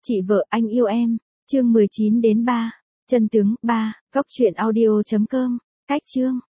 Chị vợ anh yêu em, chương 19 đến 3. Chân tướng 3. Góc truyện audio.com. Cách chương